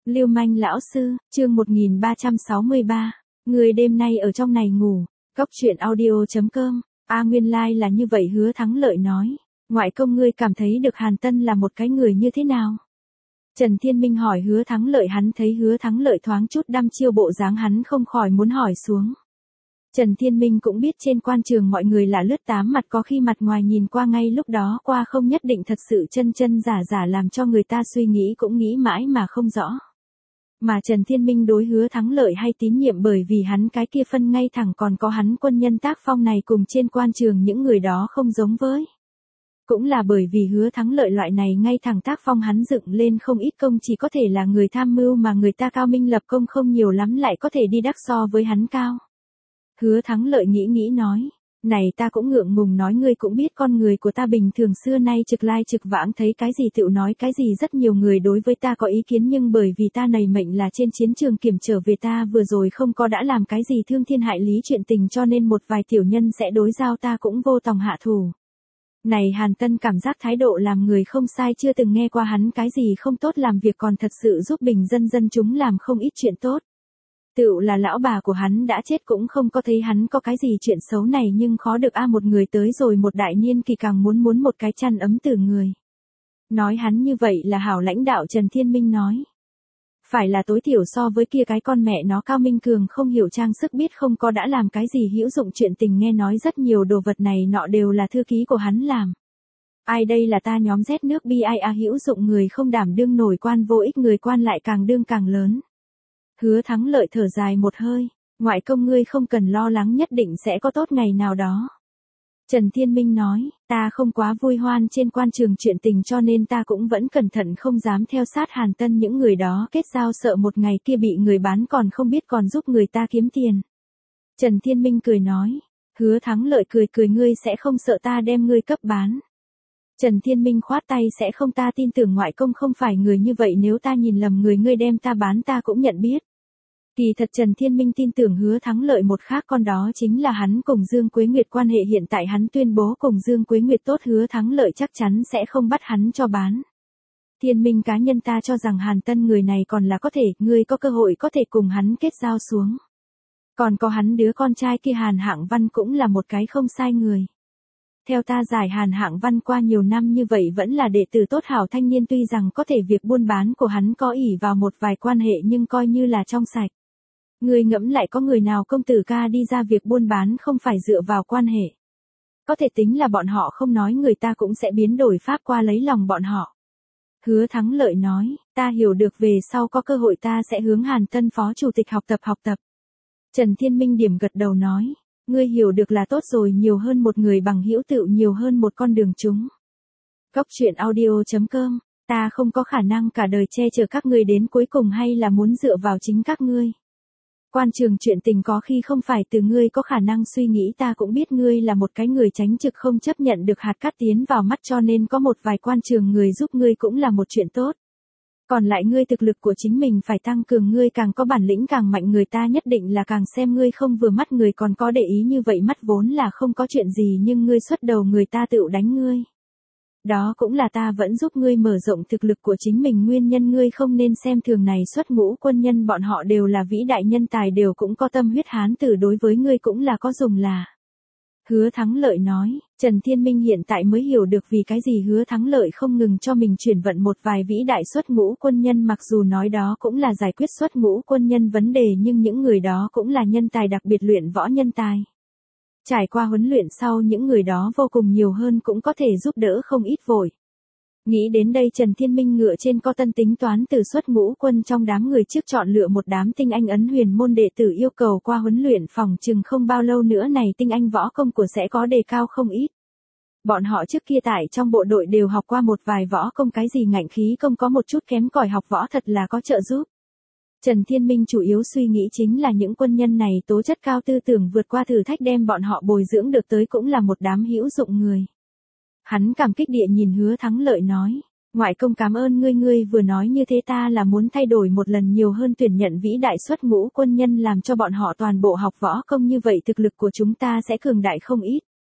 Lưu manh lão sư, chương 1363. Người đêm nay ở trong này ngủ. Cóc truyện audio.com. Nguyên lai là như vậy, Hứa Thắng Lợi nói. Ngoại công, ngươi cảm thấy được Hàn Tân là một cái người như thế nào? Trần Thiên Minh hỏi Hứa Thắng Lợi, hắn thấy Hứa Thắng Lợi thoáng chút đăm chiêu bộ dáng, hắn không khỏi muốn hỏi xuống. Trần Thiên Minh cũng biết trên quan trường mọi người là lướt tám mặt, có khi mặt ngoài nhìn qua ngay lúc đó qua không nhất định thật sự chân chân giả giả, làm cho người ta suy nghĩ cũng nghĩ mãi mà không rõ. Mà Trần Thiên Minh đối Hứa Thắng Lợi hay tín nhiệm bởi vì hắn cái kia phân ngay thẳng, còn có hắn quân nhân tác phong này cùng trên quan trường những người đó không giống với. Cũng là bởi vì Hứa Thắng Lợi loại này ngay thẳng tác phong, hắn dựng lên không ít công, chỉ có thể là người tham mưu, mà người ta cao minh lập công không nhiều lắm lại có thể đi đắc so với hắn cao. Hứa Thắng Lợi nghĩ nghĩ nói, này ta cũng ngượng ngùng nói, ngươi cũng biết con người của ta bình thường xưa nay trực lai trực vãng, thấy cái gì tựu nói cái gì, rất nhiều người đối với ta có ý kiến, nhưng bởi vì ta này mệnh là trên chiến trường kiểm trở về, ta vừa rồi không có đã làm cái gì thương thiên hại lý chuyện tình, cho nên một vài tiểu nhân sẽ đối giao ta cũng vô tòng hạ thủ. Này Hàn Tân cảm giác thái độ làm người không sai, chưa từng nghe qua hắn cái gì không tốt làm việc, còn thật sự giúp bình dân dân chúng làm không ít chuyện tốt. Tựu là lão bà của hắn đã chết cũng không có thấy hắn có cái gì chuyện xấu này, nhưng khó được một người tới rồi một đại niên kỳ càng muốn một cái chăn ấm từ người. Nói hắn như vậy là hảo lãnh đạo, Trần Thiên Minh nói. Phải là tối thiểu so với kia cái con mẹ nó cao minh cường không hiểu trang sức, biết không có đã làm cái gì hữu dụng chuyện tình, nghe nói rất nhiều đồ vật này nọ đều là thư ký của hắn làm. Ai đây là ta nhóm rét nước bi ai hữu dụng người không đảm đương nổi, quan vô ích người quan lại càng đương càng lớn. Hứa Thắng Lợi thở dài một hơi, ngoại công ngươi không cần lo lắng, nhất định sẽ có tốt ngày nào đó. Trần Thiên Minh nói, ta không quá vui hoan trên quan trường chuyện tình, cho nên ta cũng vẫn cẩn thận, không dám theo sát Hàn Tân những người đó kết giao, sợ một ngày kia bị người bán còn không biết còn giúp người ta kiếm tiền. Trần Thiên Minh cười nói, Hứa Thắng Lợi cười, ngươi sẽ không sợ ta đem ngươi cấp bán? Trần Thiên Minh khoát tay, sẽ không, ta tin tưởng ngoại công không phải người như vậy, nếu ta nhìn lầm người, ngươi đem ta bán ta cũng nhận biết. Kỳ thật Trần Thiên Minh tin tưởng Hứa Thắng Lợi một khác, con đó chính là hắn cùng Dương Quế Nguyệt quan hệ, hiện tại hắn tuyên bố cùng Dương Quế Nguyệt tốt, Hứa Thắng Lợi chắc chắn sẽ không bắt hắn cho bán. Thiên Minh cá nhân ta cho rằng Hàn Tân người này còn là có thể, ngươi có cơ hội có thể cùng hắn kết giao xuống. Còn có hắn đứa con trai kia Hàn Hạng Văn cũng là một cái không sai người. Theo ta giải, Hàn Hạng Văn qua nhiều năm như vậy vẫn là đệ tử tốt hảo thanh niên, tuy rằng có thể việc buôn bán của hắn có ỷ vào một vài quan hệ nhưng coi như là trong sạch. Ngươi ngẫm lại, có người nào công tử ca đi ra việc buôn bán không phải dựa vào quan hệ? Có thể tính là bọn họ không nói, người ta cũng sẽ biến đổi pháp qua lấy lòng bọn họ. Hứa Thắng Lợi nói, ta hiểu được, về sau có cơ hội ta sẽ hướng Hàn Tân phó chủ tịch học tập. Trần Thiên Minh điểm gật đầu nói, ngươi hiểu được là tốt rồi, nhiều hơn một người bằng hữu tựu nhiều hơn một con đường chúng. Cóc truyện audio.com. Ta không có khả năng cả đời che chở các ngươi đến cuối cùng, hay là muốn dựa vào chính các ngươi. Quan trường chuyện tình có khi không phải từ ngươi có khả năng suy nghĩ, ta cũng biết ngươi là một cái người tránh trực, không chấp nhận được hạt cát tiến vào mắt, cho nên có một vài quan trường người giúp ngươi cũng là một chuyện tốt. Còn lại ngươi thực lực của chính mình phải tăng cường, ngươi càng có bản lĩnh càng mạnh, người ta nhất định là càng xem ngươi không vừa mắt, người còn có để ý như vậy, mắt vốn là không có chuyện gì, nhưng ngươi xuất đầu người ta tựu đánh ngươi. Đó cũng là ta vẫn giúp ngươi mở rộng thực lực của chính mình nguyên nhân, ngươi không nên xem thường này xuất ngũ quân nhân, bọn họ đều là vĩ đại nhân tài, đều cũng có tâm huyết, hán tử đối với ngươi cũng là có dùng là. Hứa Thắng Lợi nói, Trần Thiên Minh hiện tại mới hiểu được vì cái gì Hứa Thắng Lợi không ngừng cho mình chuyển vận một vài vĩ đại xuất ngũ quân nhân, mặc dù nói đó cũng là giải quyết xuất ngũ quân nhân vấn đề, nhưng những người đó cũng là nhân tài đặc biệt, luyện võ nhân tài. Trải qua huấn luyện sau, những người đó vô cùng nhiều hơn, cũng có thể giúp đỡ không ít vội. Nghĩ đến đây, Trần Thiên Minh ngựa trên co tân tính toán từ xuất ngũ quân trong đám người trước chọn lựa một đám tinh anh ấn huyền môn đệ tử, yêu cầu qua huấn luyện, phòng chừng không bao lâu nữa này tinh anh võ công của sẽ có đề cao không ít. Bọn họ trước kia tại trong bộ đội đều học qua một vài võ công, cái gì ngạnh khí công có một chút kém cỏi, học võ thật là có trợ giúp. Trần Thiên Minh chủ yếu suy nghĩ chính là những quân nhân này tố chất cao, tư tưởng vượt qua thử thách, đem bọn họ bồi dưỡng được tới cũng là một đám hữu dụng người. Hắn cảm kích địa nhìn Hứa Thắng Lợi nói, ngoại công cảm ơn ngươi vừa nói như thế, ta là muốn thay đổi một lần nhiều hơn tuyển nhận vĩ đại xuất ngũ quân nhân, làm cho bọn họ toàn bộ học võ công, như vậy thực lực của chúng ta sẽ cường đại không ít.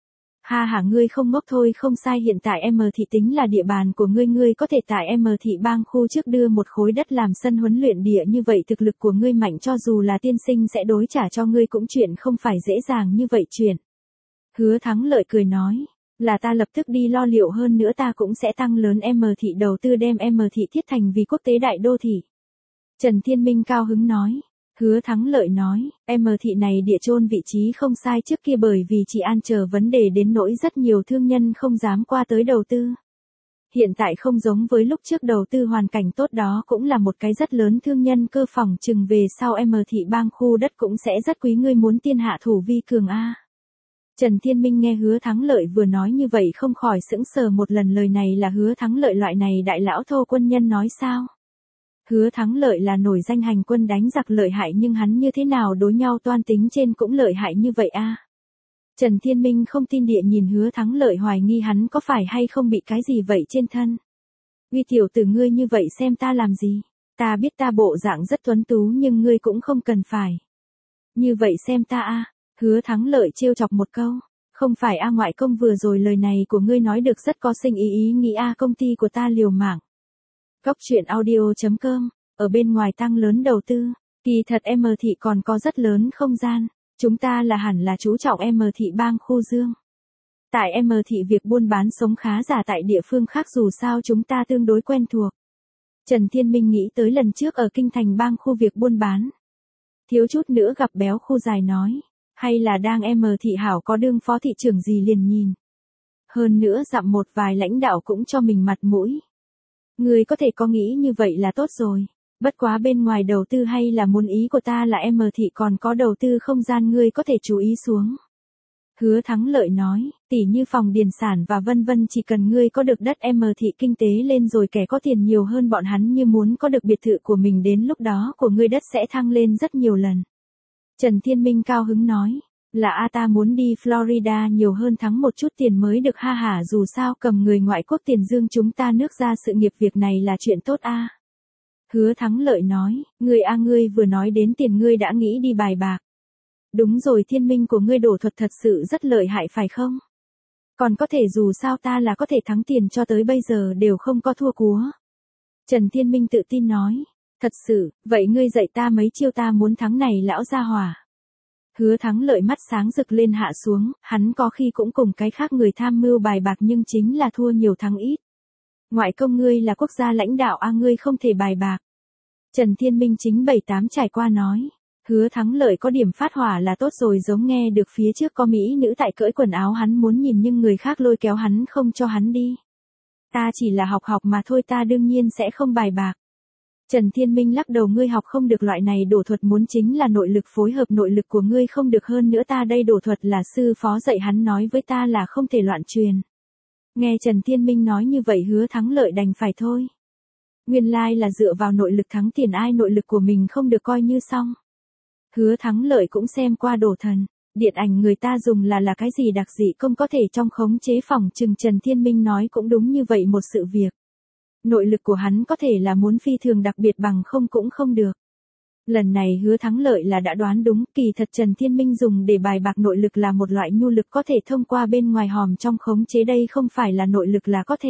Ha hả ngươi không ngốc thôi, không sai, hiện tại M thị tính là địa bàn của ngươi có thể tại M thị bang khu trước đưa một khối đất làm sân huấn luyện địa, như vậy thực lực của ngươi mạnh, cho dù là tiên sinh sẽ đối trả cho ngươi cũng chuyện không phải dễ dàng như vậy chuyện. Hứa Thắng Lợi cười nói, là ta lập tức đi lo liệu, hơn nữa ta cũng sẽ tăng lớn M thị đầu tư, đem M thị thiết thành vì quốc tế đại đô thị. Trần Thiên Minh cao hứng nói. Hứa Thắng Lợi nói, M thị này địa chôn vị trí không sai, trước kia bởi vì chị An chờ vấn đề đến nỗi rất nhiều thương nhân không dám qua tới đầu tư. Hiện tại không giống với lúc trước, đầu tư hoàn cảnh tốt, đó cũng là một cái rất lớn thương nhân cơ, phòng chừng về sau M thị bang khu đất cũng sẽ rất quý, ngươi muốn tiên hạ thủ vi cường a. Trần Thiên Minh nghe Hứa Thắng Lợi vừa nói như vậy không khỏi sững sờ một lần, lời này là Hứa Thắng Lợi loại này đại lão thô quân nhân nói sao? Hứa Thắng Lợi là nổi danh hành quân đánh giặc lợi hại, nhưng hắn như thế nào đối nhau toan tính trên cũng lợi hại như vậy a? Trần Thiên Minh không tin địa nhìn Hứa Thắng Lợi, hoài nghi hắn có phải hay không bị cái gì vậy trên thân. Uy tiểu tử, ngươi như vậy xem ta làm gì? Ta biết ta bộ dạng rất tuấn tú, nhưng ngươi cũng không cần phải như vậy xem ta a. Hứa Thắng Lợi trêu chọc một câu. Không phải a ngoại công, vừa rồi lời này của ngươi nói được rất có sinh ý nghĩ a, công ty của ta liều mạng. Góc truyện audio.com, ở bên ngoài tăng lớn đầu tư, kỳ thật M thị còn có rất lớn không gian, chúng ta là hẳn là chú trọng M thị bang khu dương. Tại M thị việc buôn bán sống khá giả tại địa phương khác, dù sao chúng ta tương đối quen thuộc. Trần Thiên Minh nghĩ tới lần trước ở kinh thành bang khu việc buôn bán, thiếu chút nữa gặp béo khu dài, nói, hay là đang M thị hảo có đương phó thị trưởng gì liền nhìn. Hơn nữa dặm một vài lãnh đạo cũng cho mình mặt mũi. Người có thể có nghĩ như vậy là tốt rồi. Bất quá bên ngoài đầu tư hay là muốn, ý của ta là M thị còn có đầu tư không gian, ngươi có thể chú ý xuống. Hứa Thắng Lợi nói, tỉ như phòng điền sản và vân vân, chỉ cần ngươi có được đất, M thị kinh tế lên rồi, kẻ có tiền nhiều hơn bọn hắn, như muốn có được biệt thự của mình, đến lúc đó của ngươi đất sẽ thăng lên rất nhiều lần. Trần Thiên Minh cao hứng nói, là a, ta muốn đi Florida nhiều hơn, thắng một chút tiền mới được, ha hả, dù sao cầm người ngoại quốc tiền dương chúng ta nước ra sự nghiệp, việc này là chuyện tốt a. Hứa Thắng Lợi nói, ngươi vừa nói đến tiền, ngươi đã nghĩ đi bài bạc. Đúng rồi, Thiên Minh của ngươi đổ thuật thật sự rất lợi hại phải không? Còn có thể, dù sao ta là có thể thắng tiền, cho tới bây giờ đều không có thua cúa. Trần Thiên Minh tự tin nói, thật sự, vậy ngươi dạy ta mấy chiêu, ta muốn thắng này lão gia hỏa. Hứa Thắng Lợi mắt sáng rực lên hạ xuống, hắn có khi cũng cùng cái khác người tham mưu bài bạc, nhưng chính là thua nhiều thắng ít. Ngoại công, ngươi là quốc gia lãnh đạo a, ngươi không thể bài bạc. Trần Thiên Minh chính 7-8 trải qua nói. Hứa Thắng Lợi có điểm phát hỏa là tốt rồi, giống nghe được phía trước có mỹ nữ tại cởi quần áo, hắn muốn nhìn nhưng người khác lôi kéo hắn không cho hắn đi. Ta chỉ là học mà thôi, ta đương nhiên sẽ không bài bạc. Trần Thiên Minh lắc đầu, ngươi học không được loại này đổ thuật, muốn chính là nội lực phối hợp, nội lực của ngươi không được, hơn nữa ta đây đổ thuật là sư phó dạy, hắn nói với ta là không thể loạn truyền. Nghe Trần Thiên Minh nói như vậy, Hứa Thắng Lợi đành phải thôi. Nguyên lai là dựa vào nội lực thắng tiền, ai nội lực của mình không được coi như xong. Hứa Thắng Lợi cũng xem qua đổ thần, điện ảnh người ta dùng là cái gì đặc dị công có thể trong khống chế, phòng chừng Trần Thiên Minh nói cũng đúng như vậy một sự việc. Nội lực của hắn có thể là muốn phi thường đặc biệt, bằng không cũng không được. Lần này Hứa Thắng Lợi là đã đoán đúng, kỳ thật Trần Thiên Minh dùng để bài bạc nội lực là một loại nhu lực, có thể thông qua bên ngoài hòm trong khống chế, đây không phải là nội lực là có thể.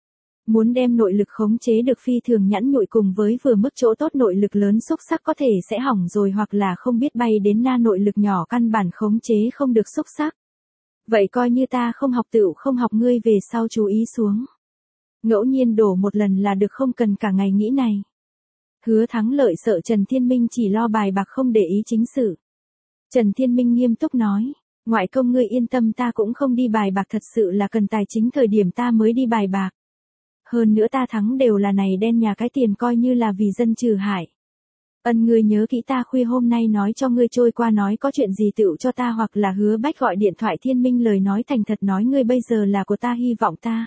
Muốn đem nội lực khống chế được phi thường nhẵn nhụi, cùng với vừa mức chỗ tốt, nội lực lớn xúc sắc có thể sẽ hỏng rồi, hoặc là không biết bay đến na, nội lực nhỏ căn bản khống chế không được xúc sắc. Vậy coi như ta không học tựu không học, ngươi về sau chú ý xuống. Ngẫu nhiên đổ một lần là được, không cần cả ngày nghĩ này. Hứa Thắng Lợi sợ Trần Thiên Minh chỉ lo bài bạc không để ý chính sự. Trần Thiên Minh nghiêm túc nói, ngoại công ngươi yên tâm, ta cũng không đi bài bạc, thật sự là cần tài chính thời điểm ta mới đi bài bạc. Hơn nữa ta thắng đều là này đen nhà cái tiền, coi như là vì dân trừ hại. Ngươi nhớ kỹ, ta khuya hôm nay nói cho ngươi trôi qua, nói có chuyện gì tựu cho ta, hoặc là Hứa Bách gọi điện thoại. Thiên Minh lời nói thành thật nói, ngươi bây giờ là của ta, hy vọng ta.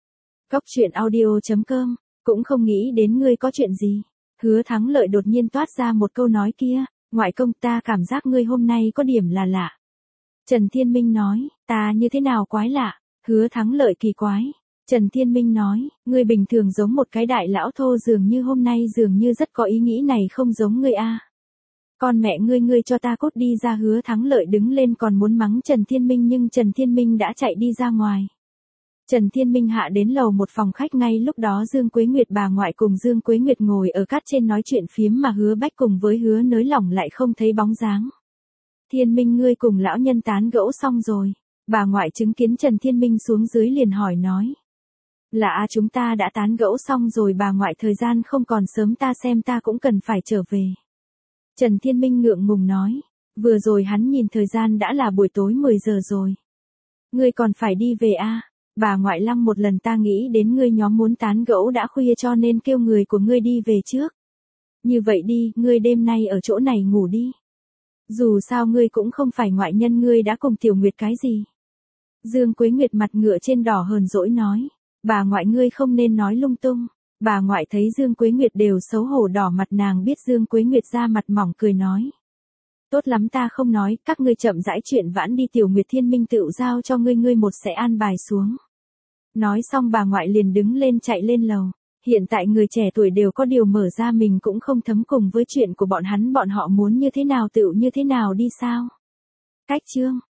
Góc truyện audio.com, cũng không nghĩ đến ngươi có chuyện gì. Hứa Thắng Lợi đột nhiên toát ra một câu nói kia, ngoại công, ta cảm giác ngươi hôm nay có điểm là lạ. Trần Thiên Minh nói, ta như thế nào quái lạ? Hứa Thắng Lợi kỳ quái. Trần Thiên Minh nói, ngươi bình thường giống một cái đại lão thô, dường như hôm nay dường như rất có ý nghĩ này, không giống ngươi a. Con mẹ ngươi cho ta cút đi ra. Hứa Thắng Lợi đứng lên còn muốn mắng Trần Thiên Minh nhưng Trần Thiên Minh đã chạy đi ra ngoài. Trần Thiên Minh hạ đến lầu một phòng khách, ngay lúc đó Dương Quế Nguyệt bà ngoại cùng Dương Quế Nguyệt ngồi ở cát trên nói chuyện phiếm mà Hứa Bách cùng với Hứa Nới Lỏng lại không thấy bóng dáng. Thiên Minh, ngươi cùng lão nhân tán gẫu xong rồi. Bà ngoại chứng kiến Trần Thiên Minh xuống dưới liền hỏi nói. Là chúng ta đã tán gẫu xong rồi bà ngoại, thời gian không còn sớm, ta xem ta cũng cần phải trở về. Trần Thiên Minh ngượng ngùng nói. Vừa rồi hắn nhìn thời gian đã là buổi tối 10 giờ rồi. Ngươi còn phải đi về Bà ngoại lăng một lần, ta nghĩ đến ngươi nhóm muốn tán gẫu đã khuya cho nên kêu người của ngươi đi về trước. Như vậy đi, ngươi đêm nay ở chỗ này ngủ đi. Dù sao ngươi cũng không phải ngoại nhân, ngươi đã cùng Tiểu Nguyệt cái gì. Dương Quế Nguyệt mặt ngựa trên đỏ hờn dỗi nói. Bà ngoại, ngươi không nên nói lung tung. Bà ngoại thấy Dương Quế Nguyệt đều xấu hổ đỏ mặt, nàng biết Dương Quế Nguyệt ra mặt mỏng cười nói. Tốt lắm, ta không nói, các ngươi chậm rãi chuyện vãn đi, Tiểu Nguyệt Thiên Minh tựu giao cho ngươi một sẽ an bài xuống. Nói xong bà ngoại liền đứng lên chạy lên lầu. Hiện tại người trẻ tuổi đều có điều mở ra, mình cũng không thấm cùng với chuyện của bọn họ muốn như thế nào tựu như thế nào đi sao. Cách chương